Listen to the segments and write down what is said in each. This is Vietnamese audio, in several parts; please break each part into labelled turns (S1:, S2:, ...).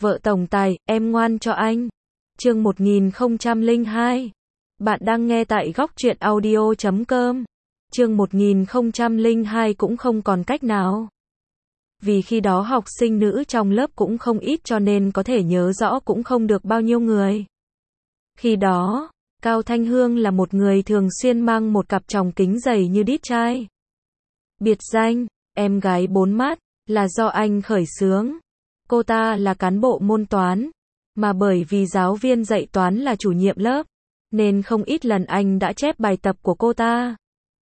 S1: Vợ tổng tài, em ngoan cho anh. Chương 1002. Bạn đang nghe tại góc truyện audio.com. Chương 1002 cũng không còn cách nào. Vì khi đó học sinh nữ trong lớp cũng không ít cho nên có thể nhớ rõ cũng không được bao nhiêu người. Khi đó, Cao Thanh Hương là một người thường xuyên mang một cặp tròng kính dày như đít trai. Biệt danh, em gái bốn mắt, là do anh khởi xướng. Cô ta là cán bộ môn toán, mà bởi vì giáo viên dạy toán là chủ nhiệm lớp, nên không ít lần anh đã chép bài tập của cô ta.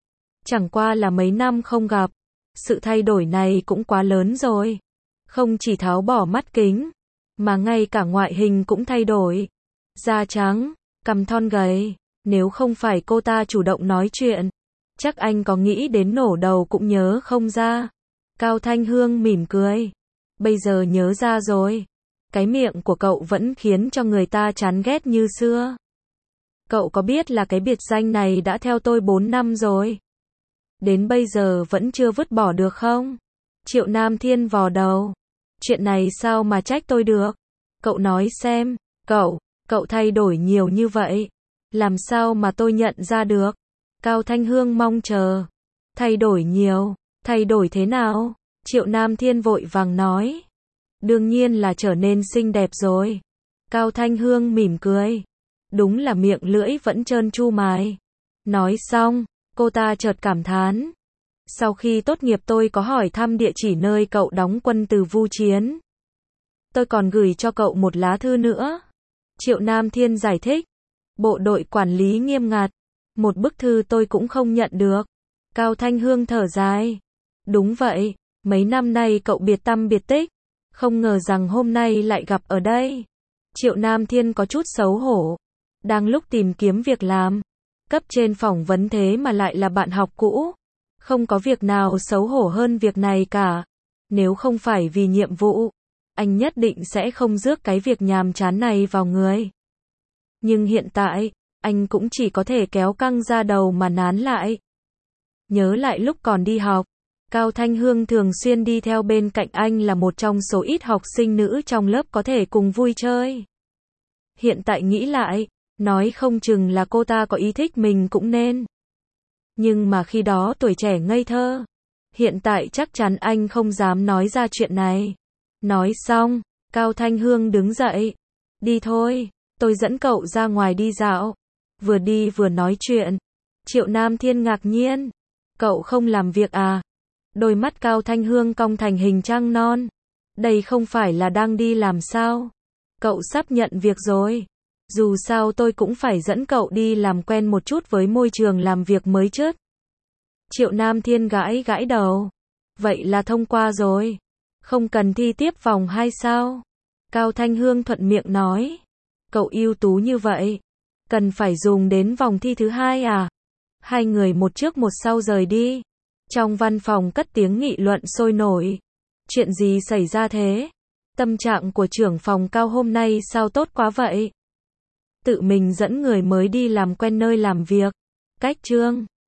S1: Chẳng qua là mấy năm không gặp, sự thay đổi này cũng quá lớn rồi. Không chỉ tháo bỏ mắt kính, mà ngay cả ngoại hình cũng thay đổi. Da trắng, cằm thon gầy, nếu không phải cô ta chủ động nói chuyện, chắc anh có nghĩ đến nổ đầu cũng nhớ không ra. Cao Thanh Hương mỉm cười. Bây giờ nhớ ra rồi. Cái miệng của cậu vẫn khiến cho người ta chán ghét như xưa. Cậu có biết là cái biệt danh này đã theo tôi 4 năm rồi. Đến bây giờ vẫn chưa vứt bỏ được không? Triệu Nam Thiên vò đầu. Chuyện này sao mà trách tôi được? Cậu nói xem, cậu thay đổi nhiều như vậy. Làm sao mà tôi nhận ra được? Cao Thanh Hương mong chờ. Thay đổi nhiều, thay đổi thế nào? Triệu Nam Thiên vội vàng nói. Đương nhiên là trở nên xinh đẹp rồi. Cao Thanh Hương mỉm cười. Đúng là miệng lưỡi vẫn trơn tru mài. Nói xong, cô ta chợt cảm thán. Sau khi tốt nghiệp tôi có hỏi thăm địa chỉ nơi cậu đóng quân từ Vu Chiến. Tôi còn gửi cho cậu một lá thư nữa. Triệu Nam Thiên giải thích. Bộ đội quản lý nghiêm ngặt. Một bức thư tôi cũng không nhận được. Cao Thanh Hương thở dài. Đúng vậy, mấy năm nay cậu biệt tăm biệt tích. Không ngờ rằng hôm nay lại gặp ở đây. Triệu Nam Thiên có chút xấu hổ. Đang lúc tìm kiếm việc làm, cấp trên phỏng vấn thế mà lại là bạn học cũ. Không có việc nào xấu hổ hơn việc này cả. Nếu không phải vì nhiệm vụ, anh nhất định sẽ không rước cái việc nhàm chán này vào người. Nhưng hiện tại, anh cũng chỉ có thể kéo căng ra đầu mà nán lại. Nhớ lại lúc còn đi học, Cao Thanh Hương thường xuyên đi theo bên cạnh anh là một trong số ít học sinh nữ trong lớp có thể cùng vui chơi. Hiện tại nghĩ lại, nói không chừng là cô ta có ý thích mình cũng nên. Nhưng mà khi đó tuổi trẻ ngây thơ. Hiện tại chắc chắn anh không dám nói ra chuyện này. Nói xong, Cao Thanh Hương đứng dậy. Đi thôi, tôi dẫn cậu ra ngoài đi dạo. Vừa đi vừa nói chuyện. Triệu Nam Thiên ngạc nhiên. Cậu không làm việc à? Đôi mắt Cao Thanh Hương cong thành hình trăng non. Đây không phải là đang đi làm sao? Cậu sắp nhận việc rồi. Dù sao tôi cũng phải dẫn cậu đi làm quen một chút với môi trường làm việc mới chứ. Triệu Nam Thiên gãi gãi đầu. Vậy là thông qua rồi. Không cần thi tiếp vòng 2 sao? Cao Thanh Hương thuận miệng nói. Cậu ưu tú như vậy. Cần phải dùng đến vòng thi thứ 2 à? Hai người một trước một sau rời đi. Trong văn phòng cất tiếng nghị luận sôi nổi. Chuyện gì xảy ra thế? Tâm trạng của trưởng phòng Cao hôm nay sao tốt quá vậy? Tự mình dẫn người mới đi làm quen nơi làm việc. Cách chương